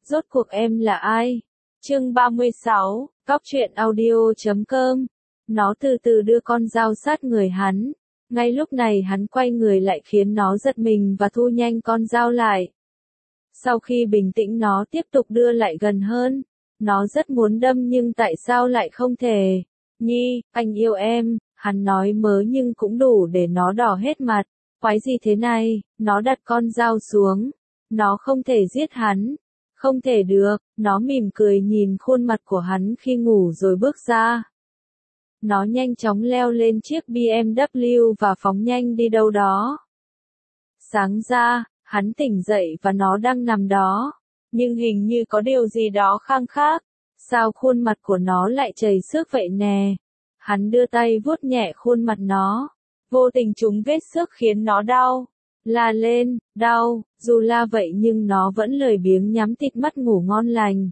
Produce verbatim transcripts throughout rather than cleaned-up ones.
Rốt cuộc em là ai? Chương ba mươi sáu, Cóc truyện audio chấm com. Nó từ từ đưa con dao sát người hắn. Ngay lúc này hắn quay người lại khiến nó giật mình và thu nhanh con dao lại. Sau khi bình tĩnh nó tiếp tục đưa lại gần hơn. Nó rất muốn đâm nhưng tại sao lại không thể? Nhi, anh yêu em, hắn nói mớ nhưng cũng đủ để nó đỏ hết mặt. Quái gì thế này? Nó đặt con dao xuống. Nó không thể giết hắn. Không thể được, nó mỉm cười nhìn khuôn mặt của hắn khi ngủ rồi bước ra. Nó nhanh chóng leo lên chiếc bê em vê và phóng nhanh đi đâu đó. Sáng ra, hắn tỉnh dậy và nó đang nằm đó. Nhưng hình như có điều gì đó khang khác. Sao khuôn mặt của nó lại chảy xước vậy nè? Hắn đưa tay vuốt nhẹ khuôn mặt nó. Vô tình trúng vết xước khiến nó đau. La lên, đau, dù la vậy nhưng nó vẫn lười biếng nhắm tịt mắt ngủ ngon lành.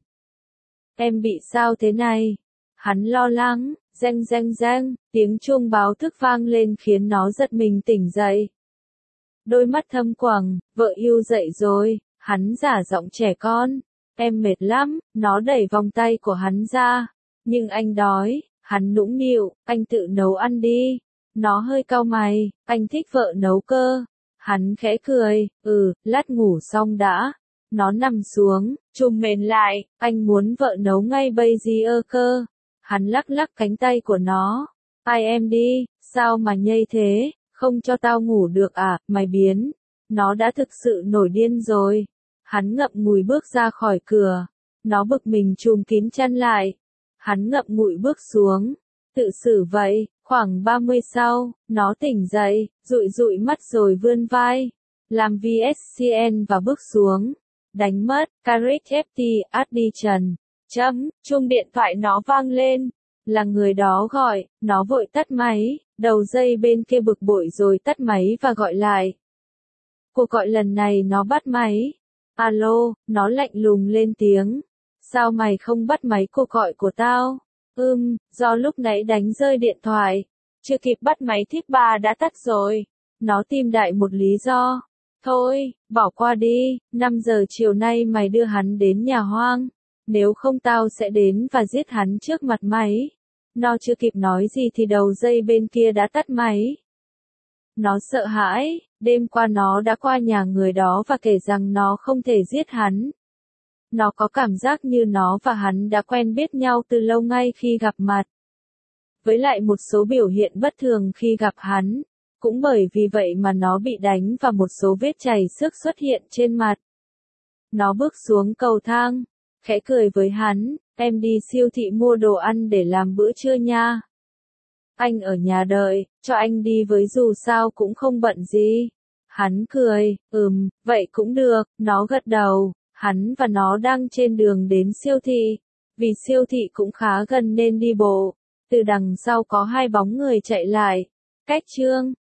Em bị sao thế này? Hắn lo lắng, reng reng reng, tiếng chuông báo thức vang lên khiến nó giật mình tỉnh dậy. Đôi mắt thâm quầng, vợ yêu dậy rồi, hắn giả giọng trẻ con. Em mệt lắm, nó đẩy vòng tay của hắn ra. Nhưng anh đói, hắn nũng nịu, anh tự nấu ăn đi. Nó hơi cau mày, anh thích vợ nấu cơ. Hắn khẽ cười, ừ, lát ngủ xong đã. Nó nằm xuống, trùm mền lại, anh muốn vợ nấu ngay bây giờ cơ. Hắn lắc lắc cánh tay của nó. Ai em đi, sao mà nhây thế, không cho tao ngủ được à, mày biến. Nó đã thực sự nổi điên rồi. Hắn ngậm ngùi bước ra khỏi cửa. Nó bực mình trùm kín chăn lại. Hắn ngậm ngùi bước xuống. Tự xử vậy, khoảng ba mươi sau, nó tỉnh dậy, dụi dụi mắt rồi vươn vai. Làm vê ét xê en và bước xuống. Đánh mất, Carrick ép tê, Addition. Chấm, chuông điện thoại nó vang lên. Là người đó gọi, nó vội tắt máy, đầu dây bên kia bực bội rồi tắt máy và gọi lại. Cuộc gọi lần này nó bắt máy. Alo, nó lạnh lùng lên tiếng. Sao mày không bắt máy cuộc gọi của tao? Ừm, do lúc nãy đánh rơi điện thoại. Chưa kịp bắt máy thiếp ba đã tắt rồi. Nó tìm đại một lý do. Thôi, bỏ qua đi, năm giờ chiều nay mày đưa hắn đến nhà hoang. Nếu không tao sẽ đến và giết hắn trước mặt mày. Nó chưa kịp nói gì thì đầu dây bên kia đã tắt máy. Nó sợ hãi, đêm qua nó đã qua nhà người đó và kể rằng nó không thể giết hắn. Nó có cảm giác như nó và hắn đã quen biết nhau từ lâu ngay khi gặp mặt. Với lại một số biểu hiện bất thường khi gặp hắn. Cũng bởi vì vậy mà nó bị đánh và một số vết chảy xước xuất hiện trên mặt. Nó bước xuống cầu thang, khẽ cười với hắn, em đi siêu thị mua đồ ăn để làm bữa trưa nha. Anh ở nhà đợi, cho anh đi với dù sao cũng không bận gì. Hắn cười, ừm, vậy cũng được, nó gật đầu. Hắn và nó đang trên đường đến siêu thị. Vì siêu thị cũng khá gần nên đi bộ. Từ đằng sau có hai bóng người chạy lại. Cách chương